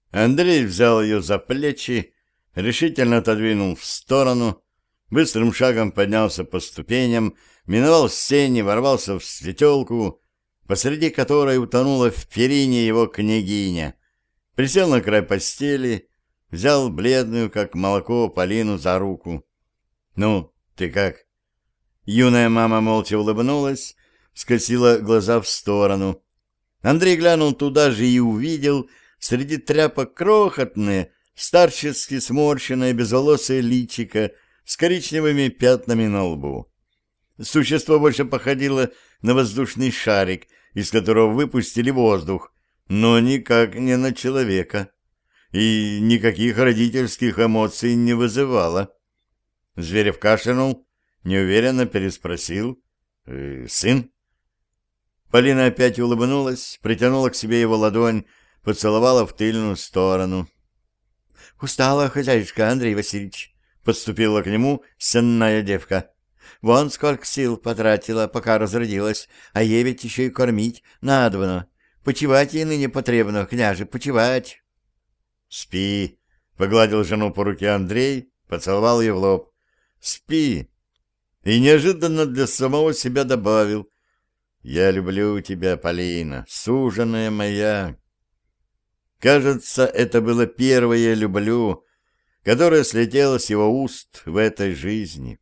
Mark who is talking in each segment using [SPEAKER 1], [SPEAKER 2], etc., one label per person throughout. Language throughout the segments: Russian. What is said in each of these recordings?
[SPEAKER 1] Андрей взял ее за плечи, решительно отодвинул в сторону, быстрым шагом поднялся по ступеням, миновал сени, ворвался в светелку, посреди которой утонула в перине его княгиня, присел на край постели, взял бледную, как молоко, Полину за руку. «Ну, ты как?» Юная мама молча улыбнулась, скосила глаза в сторону. Андрей глянул туда же и увидел среди тряпок крохотное, старчески сморщенное безволосое личико с коричневыми пятнами на лбу. Существо больше походило на воздушный шарик, из которого выпустили воздух, но никак не на человека, и никаких родительских эмоций не вызывало. Зверев кашлянул, неуверенно переспросил: «Сын?» Полина опять улыбнулась, притянула к себе его ладонь, поцеловала в тыльную сторону. «Устала хозяюшка, Андрей Васильевич», — подступила к нему сенная девка. «Вон сколько сил потратила, пока разродилась, а ей ведь еще и кормить надобно. Почивать ей ныне потребно, княже, почивать». «Спи», — погладил жену по руке Андрей, поцеловал ее в лоб. «Спи». И неожиданно для самого себя добавил: «Я люблю тебя, Полина, суженая моя». Кажется, это было первое «люблю», которое слетело с его уст в этой жизни.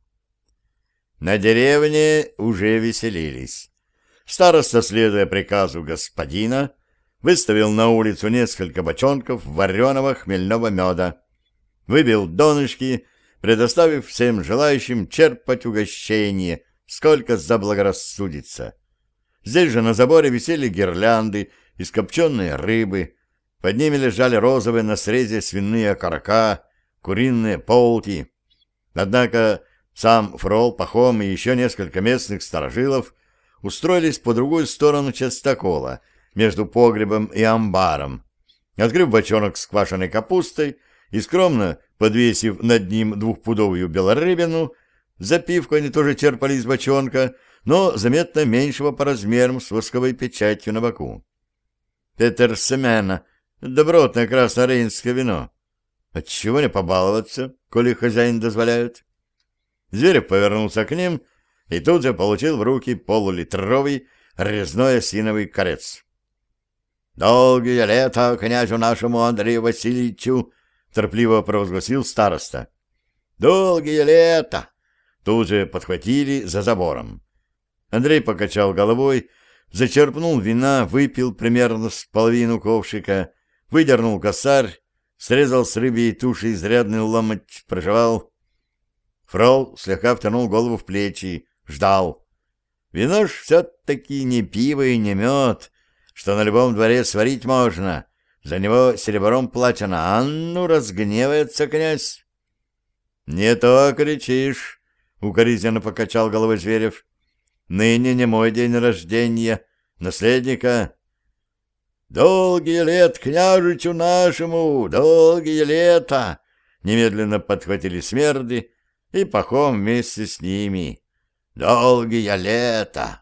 [SPEAKER 1] На деревне уже веселились. Староста, следуя приказу господина, выставил на улицу несколько бочонков вареного хмельного меда, выбил донышки, предоставив всем желающим черпать угощение, сколько заблагорассудится. Здесь же на заборе висели гирлянды из копченой рыбы, под ними лежали розовые на срезе свиные окорока, куриные полти. Однако сам Фрол, Пахом и еще несколько местных старожилов устроились по другую сторону частокола, между погребом и амбаром, открыв бочонок с квашеной капустой и скромно подвесив над ним двухпудовую белорыбину. Запивку они тоже черпали из бочонка, но заметно меньшего по размерам, с восковой печатью на боку. «Петер Семена, добротное красно-рейнское вино. Отчего не побаловаться, коли хозяин дозволяет?» Зверев повернулся к ним и тут же получил в руки полулитровый резной осиновый корец. «Долгие лета князю нашему Андрею Васильевичу!» — торопливо провозгласил староста. «Долгие лета!» — тут же подхватили за забором. Андрей покачал головой, зачерпнул вина, выпил примерно с половину ковшика, выдернул косарь, срезал с рыбьей туши изрядный ломоть, прожевал. Фрол слегка втянул голову в плечи, ждал. Вино ж все-таки не пиво и не мед, что на любом дворе сварить можно. За него серебром платено. А ну, разгневается князь. «Не то кричишь», — укоризненно покачал головой Зверев. «Ныне не мой день рождения, наследника». «Долгие лет княжичу нашему, долгие лета!» Немедленно подхватили смерды, и Пахом вместе с ними. «Долгие лета!»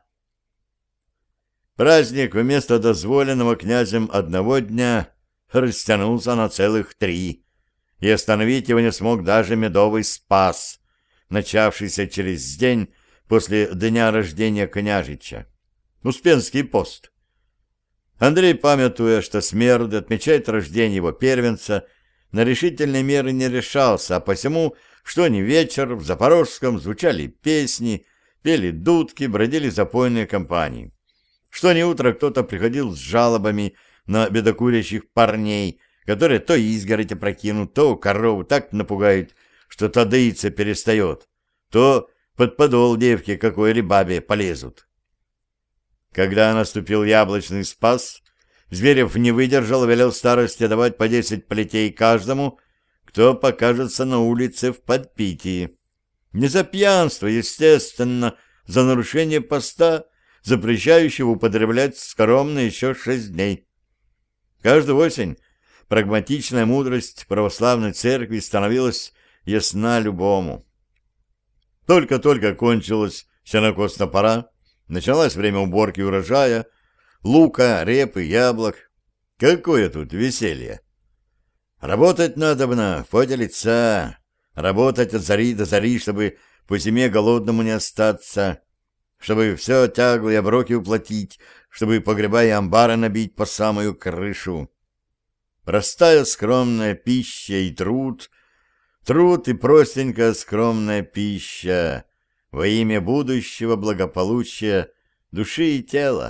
[SPEAKER 1] Праздник вместо дозволенного князем одного дня растянулся на целых 3, и остановить его не смог даже медовый спас, начавшийся через день после дня рождения княжича. Успенский пост. Андрей, памятуя, что Смерды отмечает рождение его первенца, на решительные меры не решался, а посему, что ни вечер в Запорожском звучали песни, пели дудки, бродили запойные компании. Что ни утро кто-то приходил с жалобами на бедокурящих парней, которые то изгородь опрокинут, то корову так напугают, что та доиться перестает, то под подол девки какой-либо бабе полезут. Когда наступил яблочный спас, Зверев не выдержал и велел старости давать по 10 плетей каждому, кто покажется на улице в подпитии. Не за пьянство, естественно, за нарушение поста, запрещающего употреблять скоромно еще 6 дней. Каждую осень прагматичная мудрость православной церкви становилась ясна любому. Только-только кончилась сенокосная пора, началось время уборки урожая, лука, репы, яблок. Какое тут веселье! Работать надобно в поте лица, работать от зари до зари, чтобы по зиме голодному не остаться, чтобы все тягло и оброки уплатить, чтобы погреба и амбары набить по самую крышу. Простая скромная пища и труд, труд и простенькая скромная пища во имя будущего благополучия души и тела.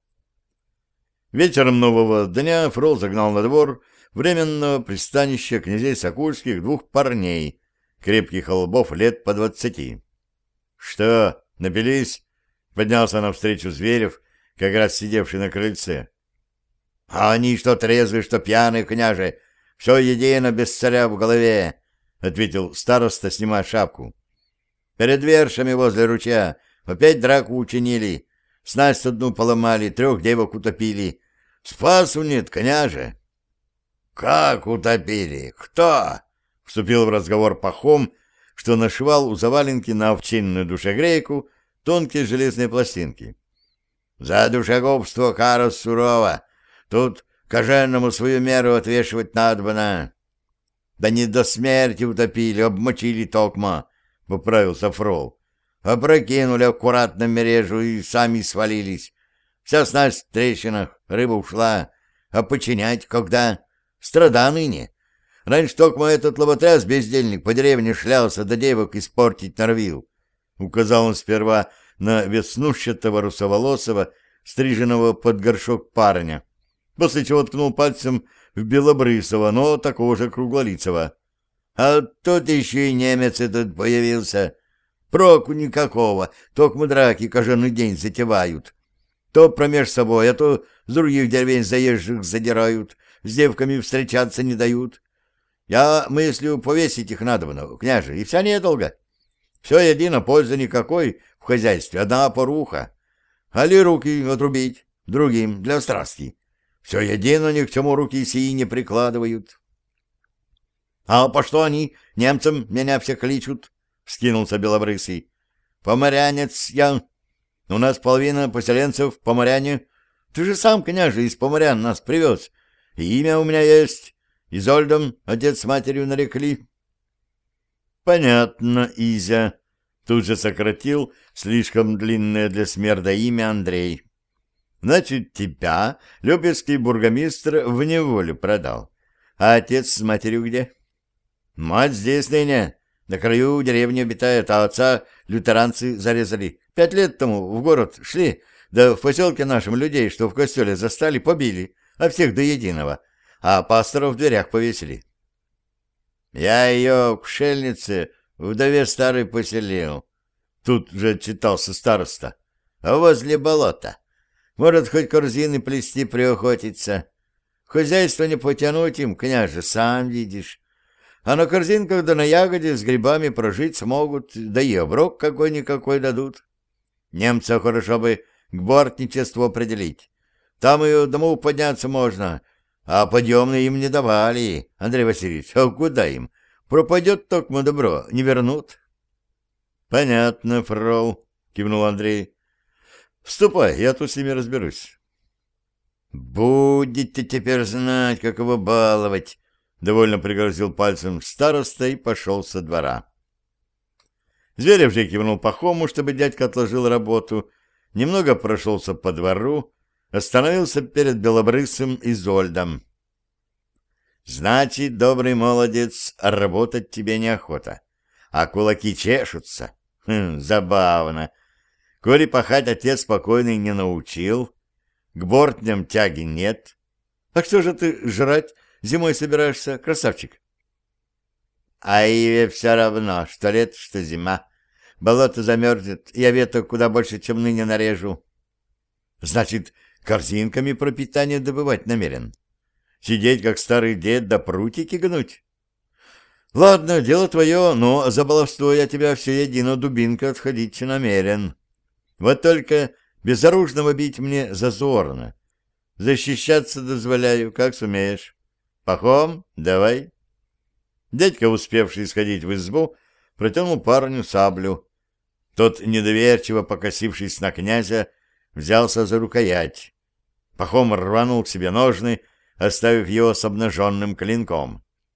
[SPEAKER 1] Вечером нового дня Фрол загнал на двор временного пристанища князей Сокульских двух парней, крепких лбов лет по 20. «Что, напились?» — поднялся навстречу Зверев, как раз сидевший на крыльце. «А они что трезвые, что пьяные, княже, все едино без царя в голове», — ответил староста, снимая шапку. «Перед вершами возле ручья опять драку учинили, снасть одну поломали, 3 девок утопили. Спасу нет, княже». «Как утопили? Кто?» — вступил в разговор Пахом, что нашивал у заваленки на овчинную душегрейку тонкие железные пластинки. «За душегубство кара сурова. Тут коженному свою меру отвешивать надобно». «Да не до смерти утопили, обмочили токма», — поправился Фрол. «Опрокинули аккуратно мережу и сами свалились. Вся снасть в трещинах, рыба ушла. А починять когда? Страда ныне. Раньше токма этот лоботряс, бездельник, по деревне шлялся, да девок испортить норовил». Указал он сперва на веснушчатого русоволосого, стриженного под горшок парня, после чего ткнул пальцем в белобрысого, но такого же круглолицего. «А тут еще и немец этот появился. Проку никакого, токмо драки каждый день затевают. То промеж собой, а то с других деревень заезжих задирают, с девками встречаться не дают. Я мыслю, повесить их надобно, княже, и вся недолго. Все едино, пользы никакой в хозяйстве, одна поруха. Али руки отрубить другим для страсти. Все едино, ни к чему руки сии не прикладывают». «А по что они немцам меня все кличут?» — вскинулся Белобрысый. «Поморянец я. У нас половина поселенцев поморяне. Ты же сам, княже, из поморян нас привез. И имя у меня есть. Изольдом отец с матерью нарекли». «Понятно, Изя», — тут же сократил слишком длинное для смерда имя Андрей. «Значит, тебя любецкий бургомистр в неволю продал. А отец с матерью где?» «Мать здесь ныне, на краю деревни обитает, а отца лютеранцы зарезали. 5 лет тому в город шли, да в поселке нашим людей, что в костеле застали, побили, а всех до единого, а пастора в дверях повесили». «Я ее к шельнице, вдове старой поселил», — тут же отчитался староста, — «возле болота. Может, хоть корзины плести приохотиться. Хозяйство не потянуть им, княже, сам видишь. А на корзинках да на ягоде с грибами прожить смогут, да и оброк какой-никакой дадут. Немца хорошо бы к бортничеству определить. Там и домов подняться можно, а подъемные им не давали, Андрей Васильевич. А куда им? Пропадет токмо добро, не вернут». «Понятно, Фрол», — кивнул Андрей. «Ступай, я тут с ними разберусь». «Будете теперь знать, как его баловать», — довольно пригрозил пальцем староста и пошел со двора. Зверев же кивнул Пахому, чтобы дядька отложил работу, немного прошелся по двору, остановился перед Белобрысым Изольдом. «Значит, добрый молодец, работать тебе неохота, а кулаки чешутся. Забавно. Коли пахать отец спокойный не научил, к бортням тяги нет. А что же ты жрать зимой собираешься, красавчик?» «А Иве все равно, что лето, что зима. Болото замерзнет, я веток куда больше, чем ныне нарежу». «Значит, корзинками пропитание добывать намерен? Сидеть, как старый дед, да прутики гнуть? Ладно, дело твое, но за баловство я тебя все едино дубинка отходить намерен. Вот только безоружного бить мне зазорно. Защищаться дозволяю, как сумеешь. Пахом, давай». Дядька, успевший сходить в избу, протянул парню саблю. Тот, недоверчиво покосившись на князя, взялся за рукоять. Пахом рванул к себе ножны, оставив его с обнаженным клинком.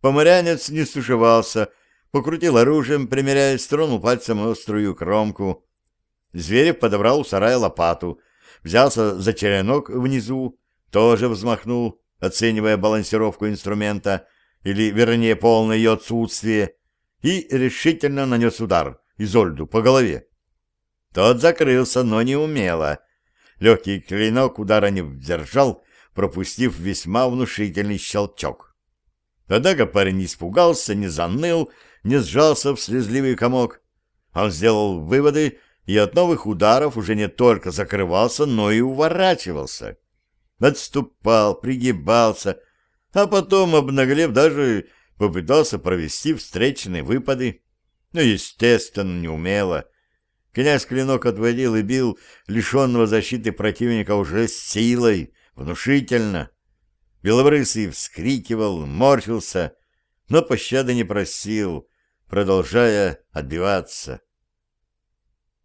[SPEAKER 1] Поморянец не стушевался, покрутил оружием, примеряясь, тронул пальцем острую кромку. Зверев подобрал у сарая лопату, взялся за черенок внизу, тоже взмахнул, оценивая балансировку инструмента, или, вернее, полное ее отсутствие, и решительно нанес удар Изольду по голове. Тот закрылся, но не умело. Легкий клинок удара не сдержал, пропустив весьма внушительный щелчок. Однако парень не испугался, не заныл, не сжался в слезливый комок. Он сделал выводы и от новых ударов уже не только закрывался, но и уворачивался. Отступал, пригибался, а потом, обнаглев, даже попытался провести встречные выпады. Но, естественно, неумело. Князь клинок отводил и бил лишенного защиты противника уже с силой, внушительно. Белобрысый вскрикивал, морщился, но пощады не просил, продолжая отбиваться.